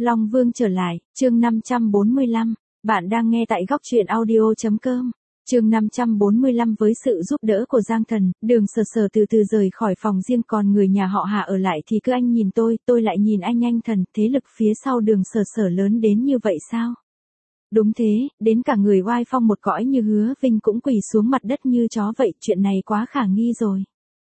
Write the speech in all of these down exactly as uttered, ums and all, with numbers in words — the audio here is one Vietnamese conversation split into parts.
Long Vương trở lại, chương năm trăm bốn mươi lăm. Bạn đang nghe tại góc truyện audio chấm com. Chương năm trăm bốn mươi lăm. Với sự giúp đỡ của Giang Thần, Đường Sở Sở từ từ rời khỏi phòng riêng, còn người nhà họ Hà ở lại thì cứ anh nhìn tôi, tôi lại nhìn anh. Anh Thần, thế lực phía sau Đường Sở Sở lớn đến như vậy sao? Đúng thế, đến cả người oai phong một cõi như Hứa Vinh cũng quỳ xuống mặt đất như chó vậy, chuyện này quá khả nghi rồi.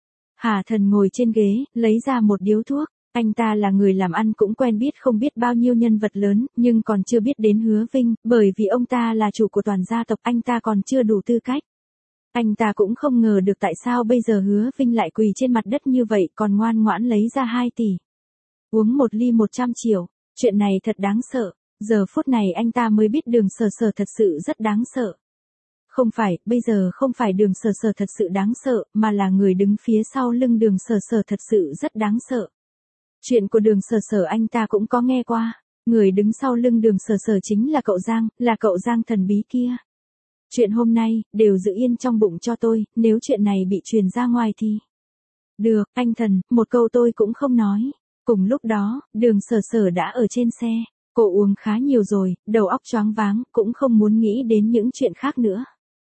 Hà Thần ngồi trên ghế, lấy ra một điếu thuốc. Anh ta là người làm ăn cũng quen biết không biết bao nhiêu nhân vật lớn, nhưng còn chưa biết đến Hứa Vinh, bởi vì ông ta là chủ của toàn gia tộc, anh ta còn chưa đủ tư cách. Anh ta cũng không ngờ được tại sao bây giờ Hứa Vinh lại quỳ trên mặt đất như vậy, còn ngoan ngoãn lấy ra hai tỷ. Uống một ly một trăm triệu, chuyện này thật đáng sợ. Giờ phút này anh ta mới biết Đường Sở Sở thật sự rất đáng sợ. Không phải, bây giờ không phải Đường Sở Sở thật sự đáng sợ, mà là người đứng phía sau lưng Đường Sở Sở thật sự rất đáng sợ. Chuyện của Đường Sở Sở anh ta cũng có nghe qua, người đứng sau lưng Đường Sở Sở chính là cậu Giang, là cậu Giang thần bí kia. Chuyện hôm nay, đều giữ yên trong bụng cho tôi, nếu chuyện này bị truyền ra ngoài thì... Được, anh Thần, một câu tôi cũng không nói. Cùng lúc đó, Đường Sở Sở đã ở trên xe, cô uống khá nhiều rồi, đầu óc choáng váng, cũng không muốn nghĩ đến những chuyện khác nữa.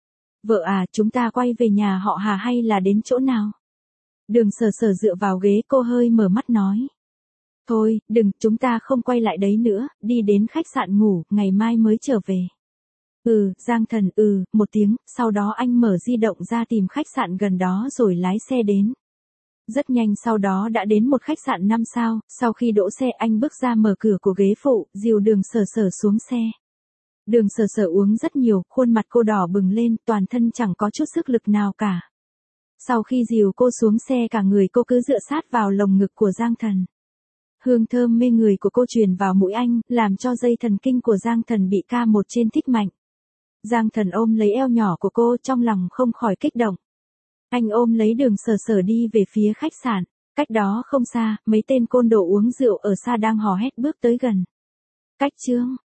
Vợ à, chúng ta quay về nhà họ Hà hay là đến chỗ nào? Đường Sở Sở dựa vào ghế, cô hơi mở mắt nói. Thôi, đừng, chúng ta không quay lại đấy nữa, đi đến khách sạn ngủ, ngày mai mới trở về. Ừ, Giang Thần, ừ, một tiếng, sau đó anh mở di động ra tìm khách sạn gần đó rồi lái xe đến. Rất nhanh sau đó đã đến một khách sạn năm sao, sau khi đỗ xe anh bước ra mở cửa của ghế phụ, dìu Đường Sở Sở xuống xe. Đường Sở Sở uống rất nhiều, khuôn mặt cô đỏ bừng lên, toàn thân chẳng có chút sức lực nào cả. Sau khi dìu cô xuống xe cả người cô cứ dựa sát vào lồng ngực của Giang Thần. Hương thơm mê người của cô truyền vào mũi anh, làm cho dây thần kinh của Giang Thần bị ca một trên thích mạnh. Giang Thần ôm lấy eo nhỏ của cô, trong lòng không khỏi kích động. Anh ôm lấy Đường Sở Sở đi về phía khách sạn, cách đó không xa, mấy tên côn đồ uống rượu ở xa đang hò hét bước tới gần. Cách chương